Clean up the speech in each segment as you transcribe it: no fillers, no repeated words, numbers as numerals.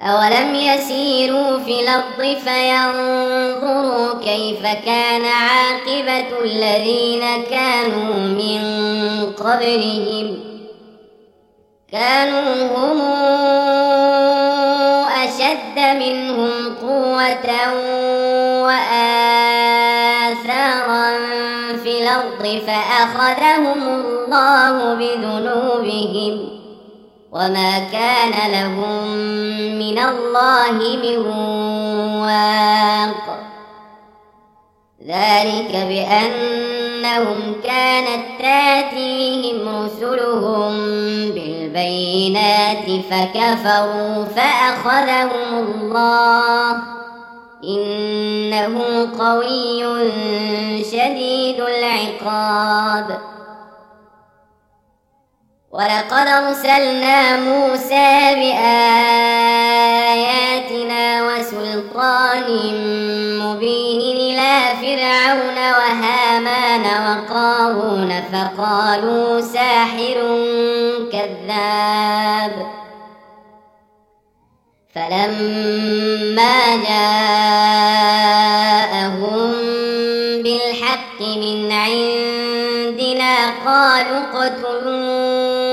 أولم يسيروا في الأرض فينظروا كيف كان عاقبة الذين كانوا من قبلهم كانوا هم أشد منهم قوة وآثارا في الأرض فأخذهم الله بذنوبهم وما كان لهم من الله من واق ذلك بأنهم كانت تأتيهم رسلهم بالبينات فكفروا فأخذهم الله إنه قوي شديد العقاب. ولقد أرسلنا موسى بآياتنا وسلطان مبين إلى فرعون وهامان وقارون فقالوا ساحر كذاب فلما جاءهم بالحق من عندنا قالوا اقتلوا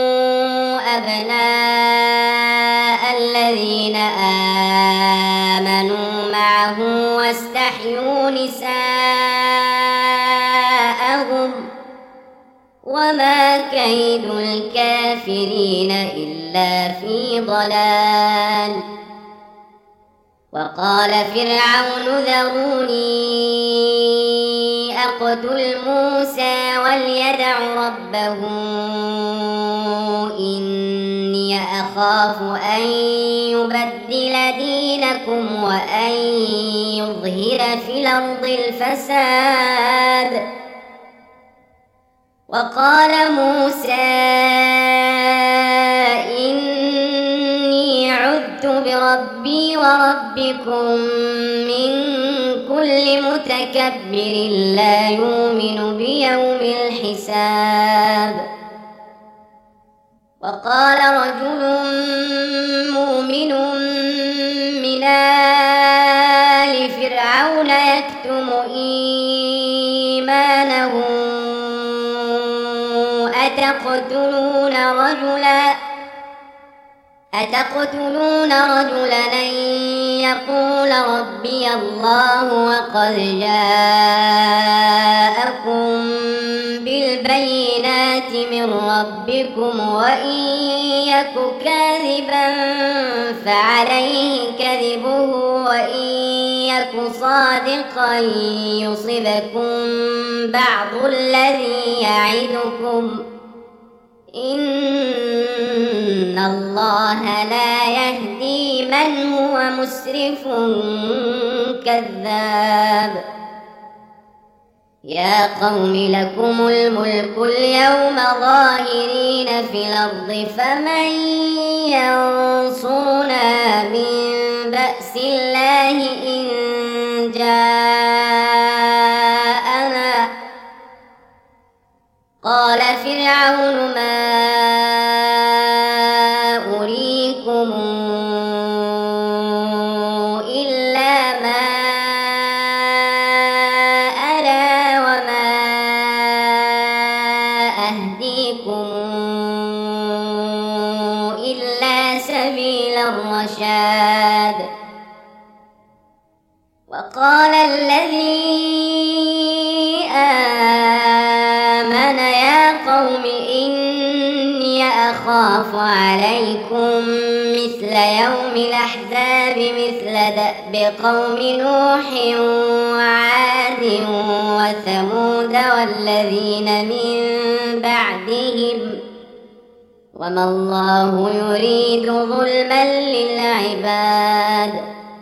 أبناء الذين آمنوا معه واستحيوا نساءهم وما كيد الكافرين إلا في ضلال. وقال فرعون ذروني أقتل موسى وليدع ربه إني أخاف أن يبدل دينكم وأن يظهر في الأرض الفساد. وقال موسى إني عذت بربي وربكم من كل متكبر لا يؤمن بيوم الحساب. وقال رجل مؤمن من آل فرعون يكتم إيمانه أتقتلون رجلا أن يقول ربي الله وقد جاءكم بالبينات من ربكم وإن يك كاذبا فعليه كذبه وإن يك صادقا يصبكم بعض الذي يعدكم إن الله لا يهدي من هو مسرف كذاب. يا قوم لكم الملك اليوم ظاهرين في الأرض فمن ينصرنا من بأس الله إن جاءنا. قال فرعون ما أريكم إلا ما أرى وما أهديكم إلا سبيل الرشاد. وقال الذي آمن يا قوم إني أخاف عليكم مثل يوم الأحزاب مثل دأب قوم نوح وعاد وثمود والذين من بعدهم وما الله يريد ظلما للعباد.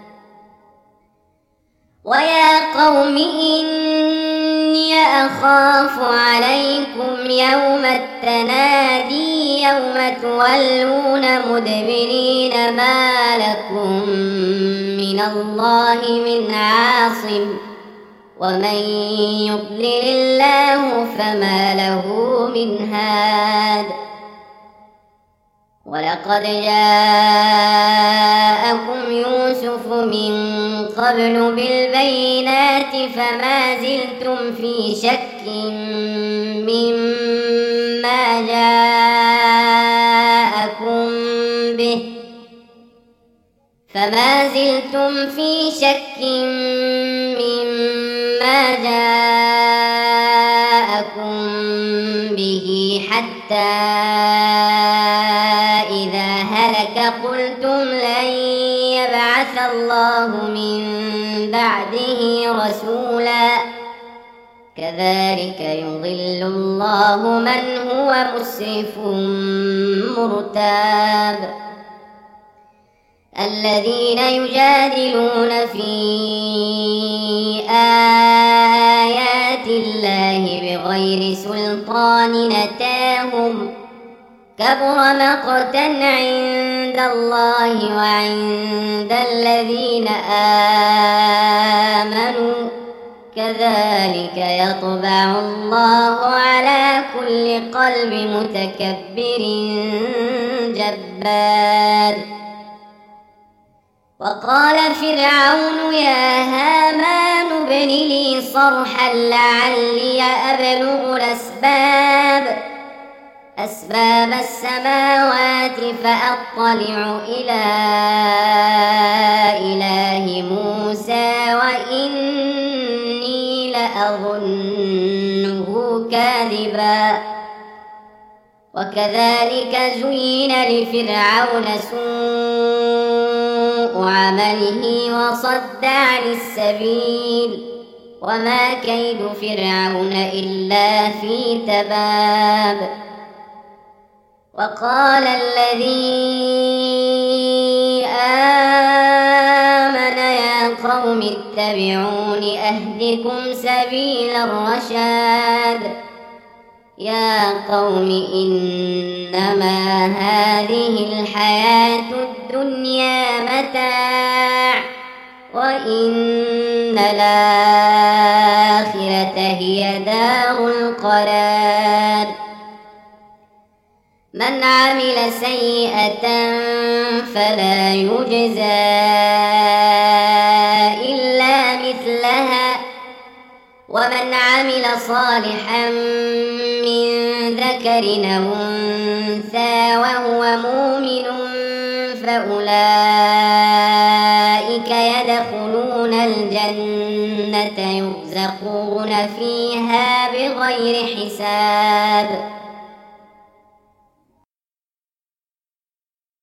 ويا قوم إني أخاف عليكم يوم التنادي يوم تولون مدبرين ما لكم من الله من عاصم ومن يضلل الله فما له من هاد. ولقد جاءكم يوسف من قبل بالبينات فما زلتم في شك مما جاءكم به حتى إذا هلك قلتم لن يبعث الله من بعده رسولا كذلك يضل الله من هو مسرف مرتاب الذين يجادلون في آيات الله بغير سلطان أتاهم كبر مقتا عند الله وعند الذين آمنوا كذلك يطبع الله على كل قلب متكبر جبار وقال فرعون يا هامان ابن لي صرحا لعلي أبلغ أسباب السماوات فأطلع إلى إله موسى وإني لأظنه كاذبا وكذلك زين لفرعون سوء عمله وصد عن السبيل وما كيد فرعون إلا في تباب وقال الذي آمن يا قوم اتبعون أهدكم سبيل الرشاد يا قوم إنما هذه الحياة الدنيا متاع وإن الآخرة هي دار القرار من عمل سيئة فلا يجزى إلا مثلها ومن عمل صالحا من ذكر أو أنثى وهو مؤمن فأولئك يدخلون الجنة يرزقون فيها بغير حساب